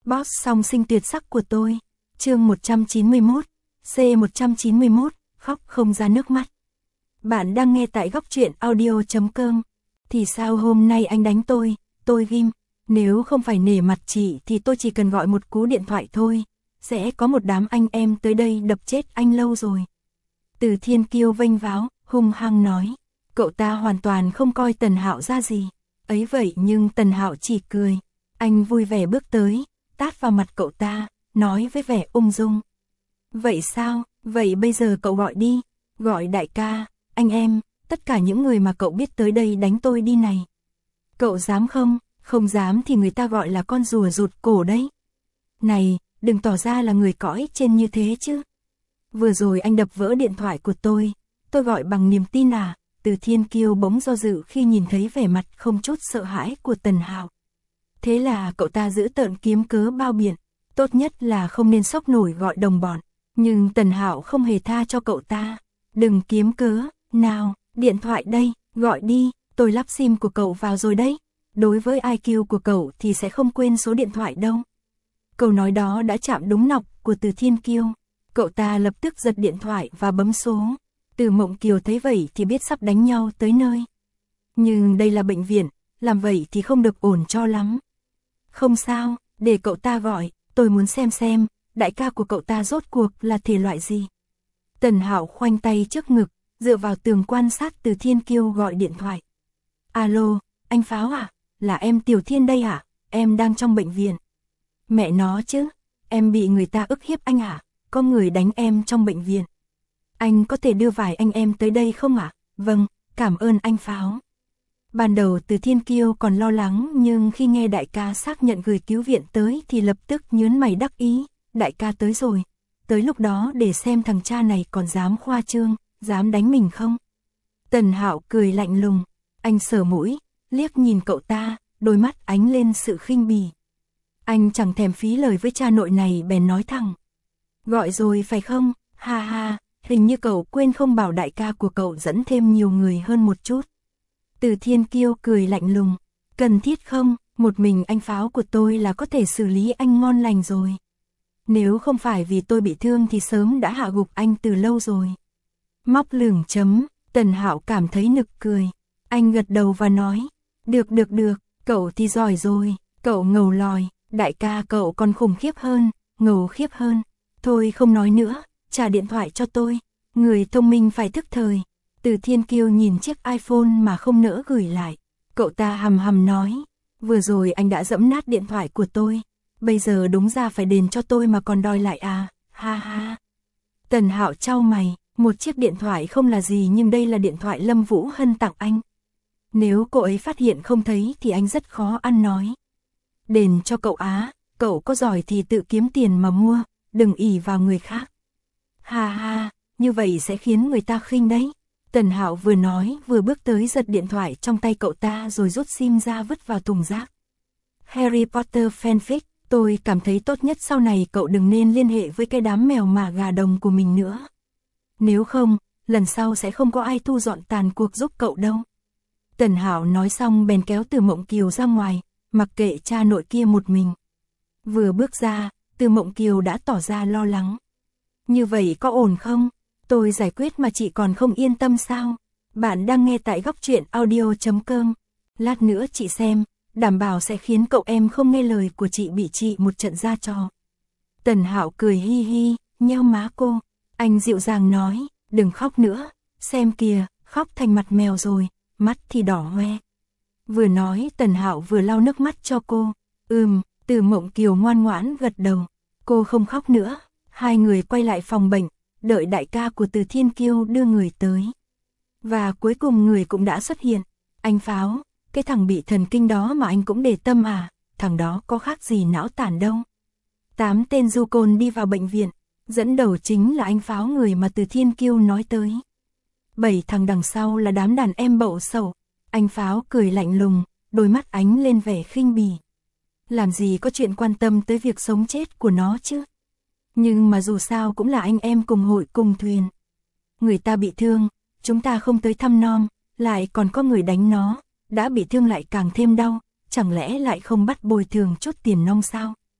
Boss song sinh tuyệt sắc của tôi. Chương 191, C191, khóc không ra nước mắt. Bạn đang nghe tại góc truyện audio.com. Thì sao hôm nay anh đánh tôi ghim. Nếu không phải nể mặt chị thì tôi chỉ cần gọi một cú điện thoại thôi. Sẽ có một đám anh em tới đây đập chết anh lâu rồi. Từ Thiên Kiêu vênh váo, hung hăng nói. Cậu ta hoàn toàn không coi Tần Hạo ra gì. Ấy vậy nhưng Tần Hạo chỉ cười. Anh vui vẻ bước tới, tát vào mặt cậu ta, nói với vẻ ung dung. Vậy sao, vậy bây giờ cậu gọi đi, gọi đại ca, anh em, tất cả những người mà cậu biết tới đây đánh tôi đi này. Cậu dám không? Không dám thì người ta gọi là con rùa rụt cổ đấy. Này, đừng tỏ ra là người cõi trên như thế chứ. Vừa rồi anh đập vỡ điện thoại của tôi gọi bằng niềm tin à? Từ Thiên Kiêu bỗng do dự khi nhìn thấy vẻ mặt không chút sợ hãi của Tần Hạo. Thế là cậu ta giữ tợn kiếm cớ bao biện, tốt nhất là không nên sốc nổi gọi đồng bọn. Nhưng Tần Hạo không hề tha cho cậu ta. Đừng kiếm cớ, nào, điện thoại đây, gọi đi, tôi lắp sim của cậu vào rồi đấy. Đối với IQ của cậu thì sẽ không quên số điện thoại đâu. Câu nói đó đã chạm đúng nọc của Từ Thiên Kiêu. Cậu ta lập tức giật điện thoại và bấm số. Từ Mộng Kiều thấy vậy thì biết sắp đánh nhau tới nơi. Nhưng đây là bệnh viện, làm vậy thì không được ổn cho lắm. Không sao, để cậu ta gọi, tôi muốn xem, đại ca của cậu ta rốt cuộc là thể loại gì. Tần Hạo khoanh tay trước ngực, dựa vào tường quan sát Từ Thiên Kiêu gọi điện thoại. Alo, anh Pháo à? Là em Tiểu Thiên đây à? Em đang trong bệnh viện. Mẹ nó chứ, em bị người ta ức hiếp anh à? Có người đánh em trong bệnh viện. Anh có thể đưa vài anh em tới đây không ạ? Vâng, cảm ơn anh Pháo. Ban đầu Từ Thiên Kiêu còn lo lắng nhưng khi nghe đại ca xác nhận gửi cứu viện tới thì lập tức nhớn mày đắc ý. Đại ca tới rồi, tới lúc đó để xem thằng cha này còn dám khoa trương, dám đánh mình không? Tần Hạo cười lạnh lùng, anh sờ mũi, liếc nhìn cậu ta, đôi mắt ánh lên sự khinh bỉ. Anh chẳng thèm phí lời với cha nội này bèn nói thẳng. Gọi rồi phải không? Ha ha, hình như cậu quên không bảo đại ca của cậu dẫn thêm nhiều người hơn một chút. Từ Thiên Kiêu cười lạnh lùng, cần thiết không, một mình anh Pháo của tôi là có thể xử lý anh ngon lành rồi. Nếu không phải vì tôi bị thương thì sớm đã hạ gục anh từ lâu rồi. Móc lửng chấm, Tần Hạo cảm thấy nực cười. Anh gật đầu và nói, được, cậu thì giỏi rồi, cậu ngầu lòi, đại ca cậu còn khủng khiếp hơn, ngầu khiếp hơn. Thôi không nói nữa, trả điện thoại cho tôi, người thông minh phải thức thời. Từ Thiên Kiêu nhìn chiếc iPhone mà không nỡ gửi lại. Cậu ta hầm hầm nói, vừa rồi anh đã giẫm nát điện thoại của tôi. Bây giờ đúng ra phải đền cho tôi mà còn đòi lại à, ha ha. Tần Hạo chau mày, một chiếc điện thoại không là gì nhưng đây là điện thoại Lâm Vũ Hân tặng anh. Nếu cô ấy phát hiện không thấy thì anh rất khó ăn nói. Đền cho cậu á, cậu có giỏi thì tự kiếm tiền mà mua, đừng ỷ vào người khác. Ha ha, như vậy sẽ khiến người ta khinh đấy. Tần Hạo vừa nói vừa bước tới giật điện thoại trong tay cậu ta rồi rút sim ra vứt vào thùng rác. Harry Potter fanfic, tôi cảm thấy tốt nhất sau này cậu đừng nên liên hệ với cái đám mèo mà gà đồng của mình nữa. Nếu không, lần sau sẽ không có ai thu dọn tàn cuộc giúp cậu đâu. Tần Hạo nói xong bèn kéo Từ Mộng Kiều ra ngoài, mặc kệ cha nội kia một mình. Vừa bước ra, Từ Mộng Kiều đã tỏ ra lo lắng. Như vậy có ổn không? Tôi giải quyết mà chị còn không yên tâm sao? Bạn đang nghe tại góc truyện audio.com. Lát nữa chị xem, đảm bảo sẽ khiến cậu em không nghe lời của chị bị chị một trận ra trò. Tần Hạo cười hi hi, nheo má cô. Anh dịu dàng nói, đừng khóc nữa, xem kìa, khóc thành mặt mèo rồi, mắt thì đỏ hoe. Vừa nói Tần Hạo vừa lau nước mắt cho cô. Từ Mộng Kiều ngoan ngoãn gật đầu. Cô không khóc nữa. Hai người quay lại phòng bệnh, đợi đại ca của Từ Thiên Kiêu đưa người tới. Và cuối cùng người cũng đã xuất hiện. Anh Pháo, cái thằng bị thần kinh đó mà anh cũng để tâm à, thằng đó có khác gì não tàn đâu. 8 tên du côn đi vào bệnh viện, dẫn đầu chính là anh Pháo người mà Từ Thiên Kiêu nói tới. 7 thằng đằng sau là đám đàn em bậu sầu. Anh Pháo cười lạnh lùng, đôi mắt ánh lên vẻ khinh bỉ. Làm gì có chuyện quan tâm tới việc sống chết của nó chứ. Nhưng mà dù sao cũng là anh em cùng hội cùng thuyền. Người ta bị thương, chúng ta không tới thăm nom, lại còn có người đánh nó, đã bị thương lại càng thêm đau, chẳng lẽ lại không bắt bồi thường chút tiền nong sao?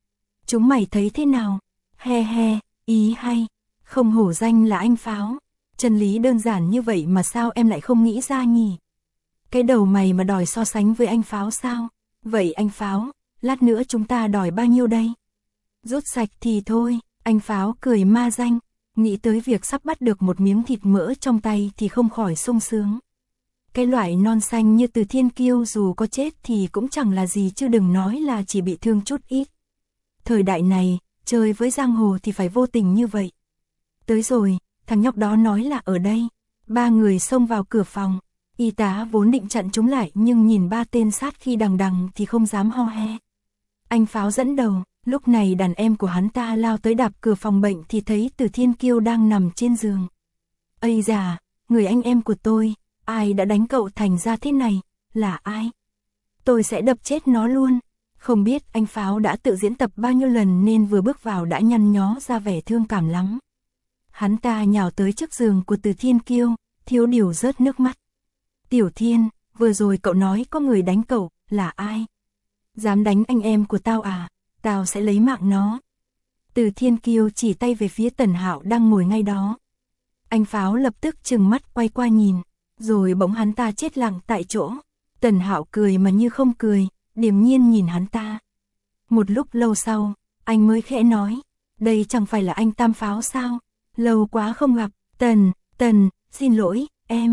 Chúng mày thấy thế nào? He he, ý hay, không hổ danh là anh Pháo. Chân lý đơn giản như vậy mà sao em lại không nghĩ ra nhỉ? Cái đầu mày mà đòi so sánh với anh Pháo sao? Vậy anh Pháo, lát nữa chúng ta đòi bao nhiêu đây? Rút sạch thì thôi, anh Pháo cười ma danh, nghĩ tới việc sắp bắt được một miếng thịt mỡ trong tay thì không khỏi sung sướng. Cái loại non xanh như Từ Thiên Kiêu dù có chết thì cũng chẳng là gì chứ đừng nói là chỉ bị thương chút ít. Thời đại này, chơi với giang hồ thì phải vô tình như vậy. Tới rồi, thằng nhóc đó nói là ở đây. Ba người xông vào cửa phòng. Y tá vốn định chặn chúng lại nhưng nhìn ba tên sát khi đằng đằng thì không dám ho he. Anh Pháo dẫn đầu, lúc này đàn em của hắn ta lao tới đạp cửa phòng bệnh thì thấy Từ Thiên Kiêu đang nằm trên giường. Ây da, người anh em của tôi, ai đã đánh cậu thành ra thế này, là ai? Tôi sẽ đập chết nó luôn. Không biết anh Pháo đã tự diễn tập bao nhiêu lần nên vừa bước vào đã nhăn nhó ra vẻ thương cảm lắm. Hắn ta nhào tới trước giường của Từ Thiên Kiêu, thiếu điều rớt nước mắt. Tiểu Thiên, vừa rồi cậu nói có người đánh cậu, là ai? Dám đánh anh em của tao à? Tao sẽ lấy mạng nó. Từ Thiên Kiêu chỉ tay về phía Tần Hạo đang ngồi ngay đó. Anh Pháo lập tức trừng mắt quay qua nhìn, rồi bỗng hắn ta chết lặng tại chỗ. Tần Hạo cười mà như không cười, điềm nhiên nhìn hắn ta. Một lúc lâu sau, anh mới khẽ nói, đây chẳng phải là anh Tam Pháo sao? Lâu quá không gặp, Tần, xin lỗi,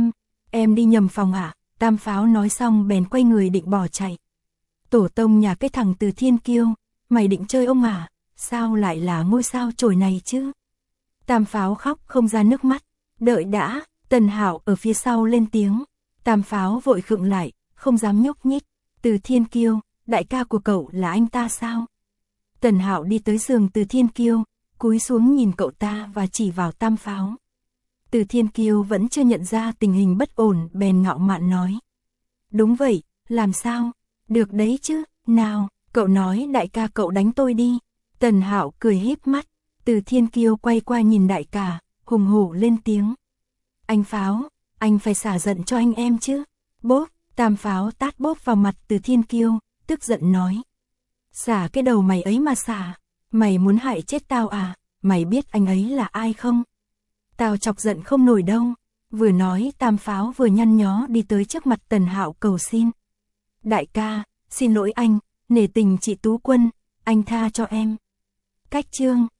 em đi nhầm phòng à? Tam Pháo nói xong bèn quay người định bỏ chạy. Tổ tông nhà cái thằng Từ Thiên Kiêu, mày định chơi ông à? Sao lại là ngôi sao chổi này chứ? Tam Pháo khóc không ra nước mắt. Đợi đã, Tần Hạo ở phía sau lên tiếng. Tam Pháo vội khựng lại, không dám nhúc nhích. Từ Thiên Kiêu, đại ca của cậu là anh ta sao? Tần Hạo đi tới giường Từ Thiên Kiêu, cúi xuống nhìn cậu ta và chỉ vào Tam Pháo. Từ Thiên Kiêu vẫn chưa nhận ra tình hình bất ổn bèn ngạo mạn nói. Đúng vậy, làm sao? Được đấy chứ, nào, cậu nói đại ca cậu đánh tôi đi. Tần Hạo cười híp mắt, Từ Thiên Kiêu quay qua nhìn đại ca, hùng hổ lên tiếng. Anh Pháo, anh phải xả giận cho anh em chứ. Bốp, Tam Pháo tát bốp vào mặt Từ Thiên Kiêu, tức giận nói. Xả cái đầu mày ấy mà xả, mày muốn hại chết tao à, mày biết anh ấy là ai không? Tao chọc giận không nổi đâu. Vừa nói Tam Pháo vừa nhăn nhó đi tới trước mặt Tần Hạo cầu xin. Đại ca, xin lỗi anh, nể tình chị Tú Quân, anh tha cho em. Cách chương